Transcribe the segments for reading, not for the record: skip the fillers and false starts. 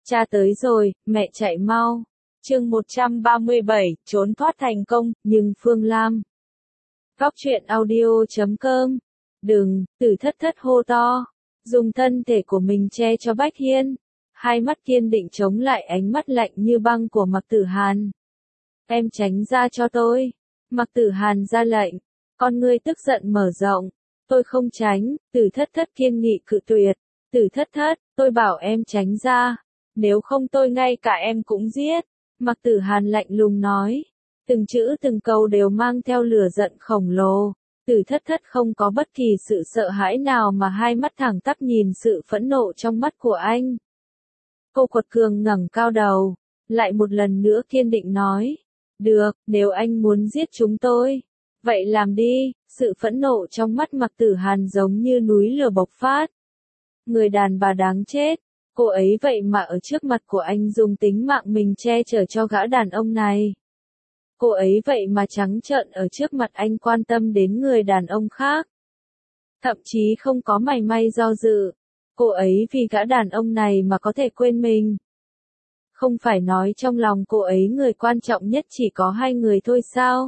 Cha tới rồi, mẹ chạy mau. Chương 137, trốn thoát thành công, nhưng Phương Lam. Góc truyện audio.com. Đừng, Tử Thất Thất hô to. Dùng thân thể của mình che cho Bách Hiên. Hai mắt kiên định chống lại ánh mắt lạnh như băng của Mạc Tử Hàn. Em tránh ra cho tôi. Mạc Tử Hàn ra lệnh. Con ngươi tức giận mở rộng. Tôi không tránh, Tử Thất Thất kiên nghị cự tuyệt. Tử Thất Thất, tôi bảo em tránh ra. Nếu không tôi ngay cả em cũng giết. Mạc Tử Hàn lạnh lùng nói. Từng chữ từng câu đều mang theo lửa giận khổng lồ. Tử Thất Thất không có bất kỳ sự sợ hãi nào mà hai mắt thẳng tắp nhìn sự phẫn nộ trong mắt của anh. Cô quật cường ngẩng cao đầu, lại một lần nữa kiên định nói. Được, nếu anh muốn giết chúng tôi, vậy làm đi. Sự phẫn nộ trong mắt Mạc Tử Hàn giống như núi lửa bộc phát. Người đàn bà đáng chết, cô ấy vậy mà ở trước mặt của anh dùng tính mạng mình che chở cho gã đàn ông này. Cô ấy vậy mà trắng trợn ở trước mặt anh quan tâm đến người đàn ông khác. Thậm chí không có mảy may do dự. Cô ấy vì gã đàn ông này mà có thể quên mình. Không phải nói trong lòng cô ấy người quan trọng nhất chỉ có hai người thôi sao?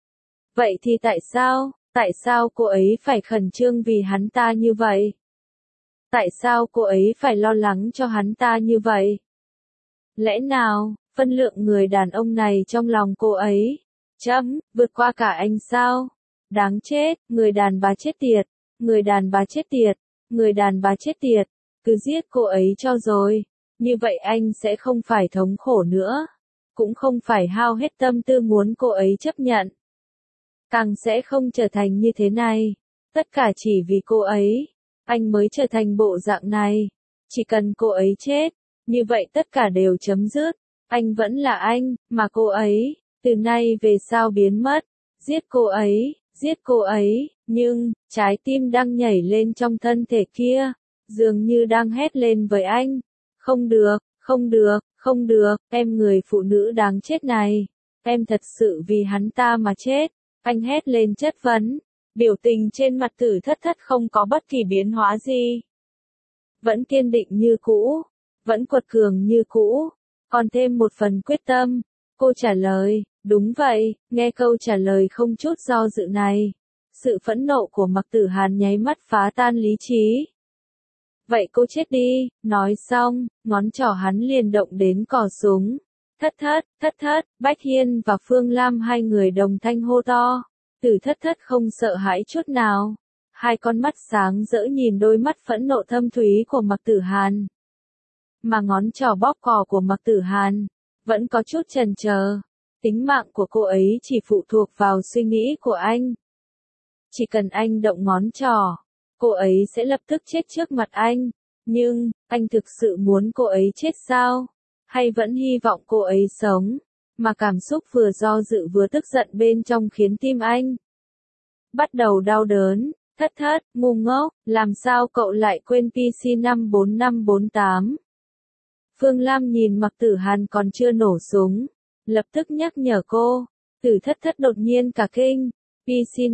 Vậy thì tại sao cô ấy phải khẩn trương vì hắn ta như vậy? Tại sao cô ấy phải lo lắng cho hắn ta như vậy? Lẽ nào, phân lượng người đàn ông này trong lòng cô ấy, vượt qua cả anh sao? Đáng chết, người đàn bà chết tiệt, người đàn bà chết tiệt, người đàn bà chết tiệt, cứ giết cô ấy cho rồi. Như vậy anh sẽ không phải thống khổ nữa, cũng không phải hao hết tâm tư muốn cô ấy chấp nhận. Càng sẽ không trở thành như thế này, tất cả chỉ vì cô ấy, anh mới trở thành bộ dạng này. Chỉ cần cô ấy chết, như vậy tất cả đều chấm dứt. Anh vẫn là anh, mà cô ấy, từ nay về sau biến mất. Giết cô ấy, nhưng, trái tim đang nhảy lên trong thân thể kia, dường như đang hét lên với anh. Không được, không được, không được, em người phụ nữ đáng chết này. Em thật sự vì hắn ta mà chết. Anh hét lên chất vấn. Biểu tình trên mặt Tử Thất Thất không có bất kỳ biến hóa gì. Vẫn kiên định như cũ, vẫn quật cường như cũ, còn thêm một phần quyết tâm. Cô trả lời, đúng vậy. Nghe câu trả lời không chút do dự này, sự phẫn nộ của Mạc Tử Hàn nháy mắt phá tan lý trí. Vậy cô chết đi, nói xong, ngón trỏ hắn liền động đến cò súng. Thất thất, Bách Hiên và Phương Lam hai người đồng thanh hô to. Tử Thất Thất không sợ hãi chút nào. Hai con mắt sáng rỡ nhìn đôi mắt phẫn nộ thâm thúy của Mạc Tử Hàn. Mà ngón trỏ bóp cò của Mạc Tử Hàn vẫn có chút chần chờ. Tính mạng của cô ấy chỉ phụ thuộc vào suy nghĩ của anh. Chỉ cần anh động ngón trỏ, cô ấy sẽ lập tức chết trước mặt anh. Nhưng, anh thực sự muốn cô ấy chết sao? Hay vẫn hy vọng cô ấy sống? Mà cảm xúc vừa do dự vừa tức giận bên trong khiến tim anh bắt đầu đau đớn. Thất thất, ngu ngốc, làm sao cậu lại quên PC 54548? Phương Lam nhìn Mạc Tử Hàn còn chưa nổ súng, lập tức nhắc nhở cô. Tử Thất Thất đột nhiên cả kinh. PC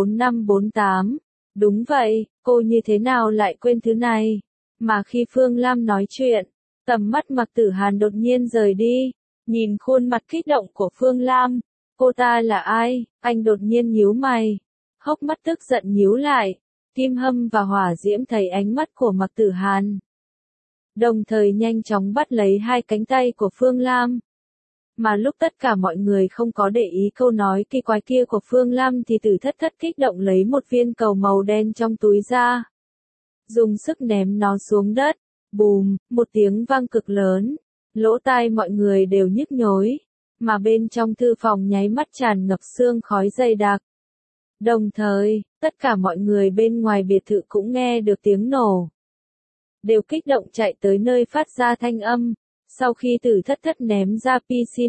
54548. Đúng vậy, cô như thế nào lại quên thứ này? Mà khi Phương Lam nói chuyện, tầm mắt Mạc Tử Hàn đột nhiên rời đi. Nhìn khuôn mặt kích động của Phương Lam, cô ta là ai? Anh đột nhiên nhíu mày, hốc mắt tức giận nhíu lại. Kim Hâm và Hỏa Diễm thấy ánh mắt của Mạc Tử Hàn, đồng thời nhanh chóng bắt lấy hai cánh tay của Phương Lam. Mà lúc tất cả mọi người không có để ý câu nói kỳ quái kia của Phương Lam thì Tử Thất Thất kích động lấy một viên cầu màu đen trong túi ra, dùng sức ném nó xuống đất. Bùm, một tiếng vang cực lớn. Lỗ tai mọi người đều nhức nhối, mà bên trong thư phòng nháy mắt tràn ngập sương khói dày đặc. Đồng thời, tất cả mọi người bên ngoài biệt thự cũng nghe được tiếng nổ, đều kích động chạy tới nơi phát ra thanh âm. Sau khi Tử Thất Thất ném ra PC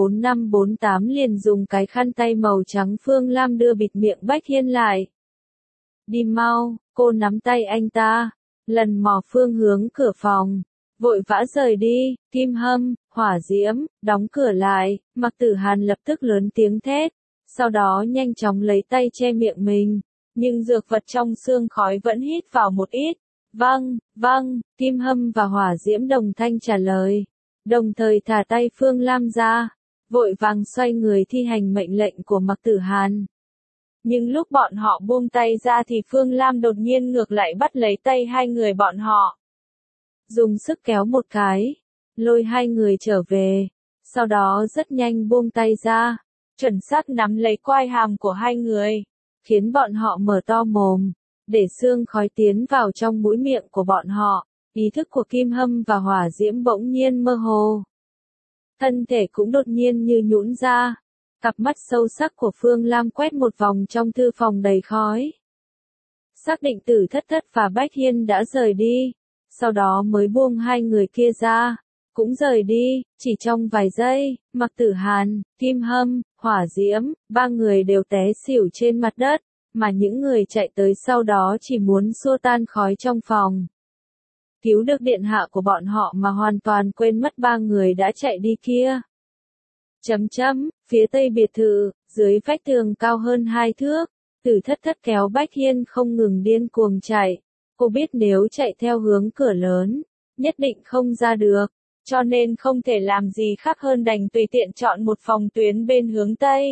54548 liền dùng cái khăn tay màu trắng Phương Lam đưa bịt miệng Bách Hiên lại. Đi mau, cô nắm tay anh ta, lần mò phương hướng cửa phòng, vội vã rời đi. Kim Hâm, Hỏa Diễm, đóng cửa lại. Mạc Tử Hàn lập tức lớn tiếng thét, sau đó nhanh chóng lấy tay che miệng mình, nhưng dược vật trong xương khói vẫn hít vào một ít, Vâng, vâng, Kim Hâm và Hỏa Diễm đồng thanh trả lời. Đồng thời thả tay Phương Lam ra, vội vàng xoay người thi hành mệnh lệnh của Mạc Tử Hàn. Nhưng lúc bọn họ buông tay ra thì Phương Lam đột nhiên ngược lại bắt lấy tay hai người bọn họ. Dùng sức kéo một cái, lôi hai người trở về, sau đó rất nhanh buông tay ra, chuẩn xác nắm lấy quai hàm của hai người, khiến bọn họ mở to mồm, để sương khói tiến vào trong mũi miệng của bọn họ. Ý thức của Kim Hâm và Hỏa Diễm bỗng nhiên mơ hồ. Thân thể cũng đột nhiên như nhũn ra. Cặp mắt sâu sắc của Phương Lam quét một vòng trong thư phòng đầy khói. Xác định Tử Thất Thất và Bách Hiên đã rời đi, sau đó mới buông hai người kia ra, cũng rời đi, chỉ trong vài giây, Mạc Tử Hàn, Kim Hâm, Hỏa Diễm, ba người đều té xỉu trên mặt đất, mà những người chạy tới sau đó chỉ muốn xua tan khói trong phòng. Cứu được điện hạ của bọn họ mà hoàn toàn quên mất ba người đã chạy đi kia. Phía tây biệt thự, dưới vách tường cao hơn 2 thước, Tử Thất Thất kéo Bách Hiên không ngừng điên cuồng chạy. Cô biết nếu chạy theo hướng cửa lớn, nhất định không ra được, cho nên không thể làm gì khác hơn đành tùy tiện chọn một phòng tuyến bên hướng tây.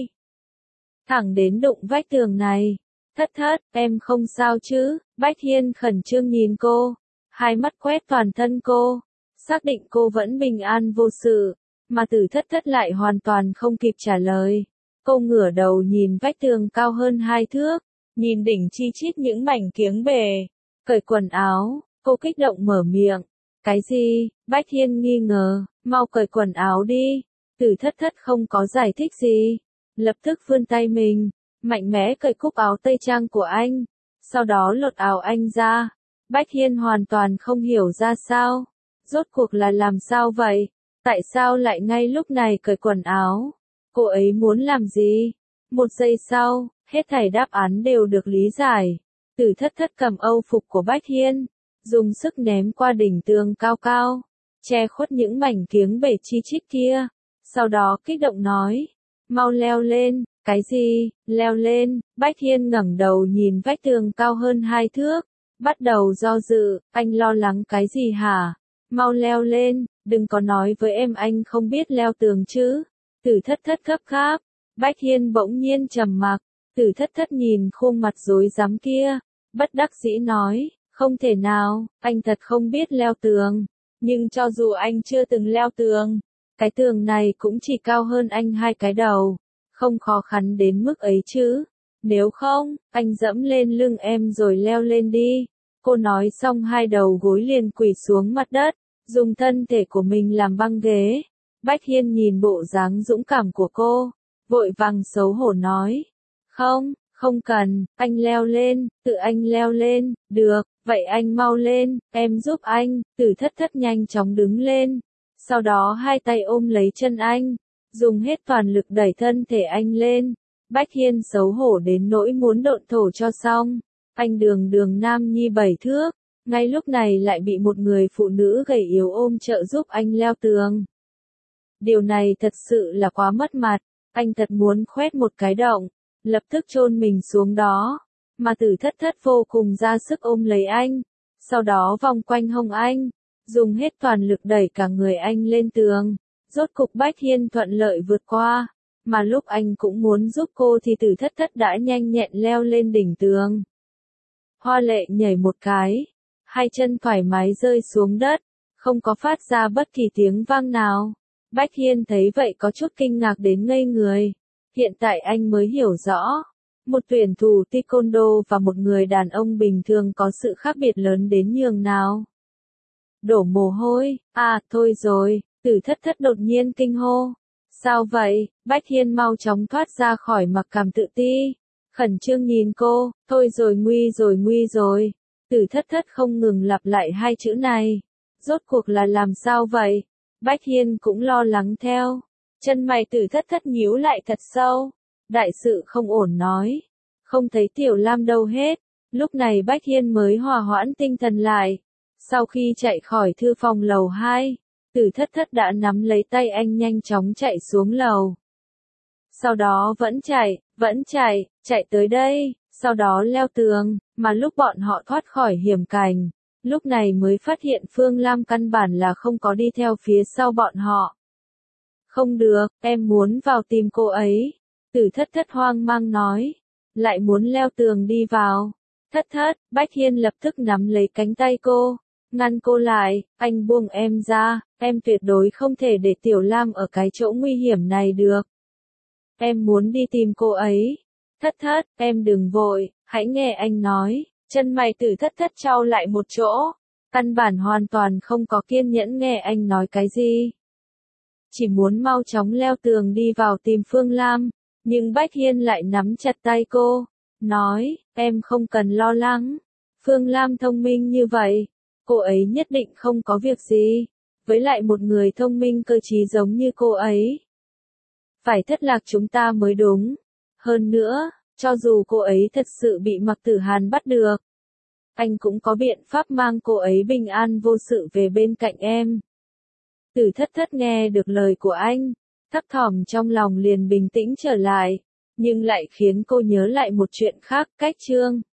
Thẳng đến đụng vách tường này. Thất Thất, em không sao chứ? Bách Hiên khẩn trương nhìn cô, hai mắt quét toàn thân cô, xác định cô vẫn bình an vô sự. Mà Tử Thất Thất lại hoàn toàn không kịp trả lời. Cô ngửa đầu nhìn vách tường cao hơn 2 thước, nhìn đỉnh chi chít những mảnh kiếng bề, cởi quần áo, cô kích động mở miệng. Cái gì? Bách Hiên nghi ngờ, mau cởi quần áo đi. Tử Thất Thất không có giải thích gì, lập tức vươn tay mình, mạnh mẽ cởi cúc áo tây trang của anh, sau đó lột áo anh ra. Bách Hiên hoàn toàn không hiểu ra sao, rốt cuộc là làm sao vậy? Tại sao lại ngay lúc này cởi quần áo? Cô ấy muốn làm gì? Một giây sau, hết thảy đáp án đều được lý giải. Tử Thất Thất cầm âu phục của Bách Hiên, dùng sức ném qua đỉnh tường cao cao, che khuất những mảnh kiếng bể chi chít kia. Sau đó kích động nói, mau leo lên. Cái gì? Leo lên? Bách Hiên ngẩng đầu nhìn vách tường cao hơn 2 thước, bắt đầu do dự. Anh lo lắng cái gì hả? Mau leo lên, đừng có nói với em anh không biết leo tường chứ. Tử Thất Thất gấp gáp. Bách Hiên bỗng nhiên trầm mặc. Tử Thất Thất nhìn khuôn mặt rối rắm kia, bất đắc dĩ nói, không thể nào, anh thật không biết leo tường. Nhưng cho dù anh chưa từng leo tường, cái tường này cũng chỉ cao hơn anh 2 cái đầu, không khó khăn đến mức ấy chứ. Nếu không, anh dẫm lên lưng em rồi leo lên đi. Cô nói xong hai đầu gối liền quỳ xuống mặt đất, dùng thân thể của mình làm băng ghế. Bách Hiên nhìn bộ dáng dũng cảm của cô, vội vàng xấu hổ nói, không, không cần, anh leo lên, tự anh leo lên. Được, vậy anh mau lên, em giúp anh. Tử Thất Thất nhanh chóng đứng lên, sau đó hai tay ôm lấy chân anh, dùng hết toàn lực đẩy thân thể anh lên. Bách Hiên xấu hổ đến nỗi muốn độn thổ cho xong. Anh đường đường nam nhi 7 thước, ngay lúc này lại bị một người phụ nữ gầy yếu ôm trợ giúp anh leo tường. Điều này thật sự là quá mất mặt, anh thật muốn khoét một cái động, lập tức chôn mình xuống đó. Mà Tử Thất Thất vô cùng ra sức ôm lấy anh, sau đó vòng quanh hông anh, dùng hết toàn lực đẩy cả người anh lên tường. Rốt cục Bách Hiên thuận lợi vượt qua, mà lúc anh cũng muốn giúp cô thì Tử Thất Thất đã nhanh nhẹn leo lên đỉnh tường. Hoa Lệ nhảy một cái, hai chân thoải mái rơi xuống đất, không có phát ra bất kỳ tiếng vang nào. Bách Hiên thấy vậy có chút kinh ngạc đến ngây người. Hiện tại anh mới hiểu rõ, một tuyển thủ taekwondo và một người đàn ông bình thường có sự khác biệt lớn đến nhường nào. Đổ mồ hôi, thôi rồi, Tử Thất Thất đột nhiên kinh hô. Sao vậy? Bách Hiên mau chóng thoát ra khỏi mặc cảm tự ti, khẩn trương nhìn cô, thôi rồi nguy rồi. Tử Thất Thất không ngừng lặp lại hai chữ này. Rốt cuộc là làm sao vậy? Bách Hiên cũng lo lắng theo. Chân mày Tử Thất Thất nhíu lại thật sâu. Đại sự không ổn nói. Không thấy Tiểu Lam đâu hết. Lúc này Bách Hiên mới hòa hoãn tinh thần lại. Sau khi chạy khỏi thư phòng lầu 2, Tử Thất Thất đã nắm lấy tay anh nhanh chóng chạy xuống lầu. Sau đó vẫn chạy tới đây, sau đó leo tường, mà lúc bọn họ thoát khỏi hiểm cảnh, lúc này mới phát hiện Phương Lam căn bản là không có đi theo phía sau bọn họ. Không được, em muốn vào tìm cô ấy. Tử thất thất hoang mang nói. Lại muốn leo tường đi vào. Thất thất, Bách Hiên lập tức nắm lấy cánh tay cô. Ngăn cô lại, anh buông em ra, em tuyệt đối không thể để Tiểu Lam ở cái chỗ nguy hiểm này được. Em muốn đi tìm cô ấy. Thất thất, em đừng vội, hãy nghe anh nói. Chân mày Tử thất thất trao lại một chỗ. Căn bản hoàn toàn không có kiên nhẫn nghe anh nói cái gì. Chỉ muốn mau chóng leo tường đi vào tìm Phương Lam. Nhưng Bách Hiên lại nắm chặt tay cô. Nói, em không cần lo lắng. Phương Lam thông minh như vậy. Cô ấy nhất định không có việc gì. Với lại một người thông minh cơ trí giống như cô ấy. Phải thất lạc chúng ta mới đúng. Hơn nữa, cho dù cô ấy thật sự bị Mạc Tử Hàn bắt được. Anh cũng có biện pháp mang cô ấy bình an vô sự về bên cạnh em. Tử thất thất nghe được lời của anh. Thấp thỏm trong lòng liền bình tĩnh trở lại. Nhưng lại khiến cô nhớ lại một chuyện khác, cách Trương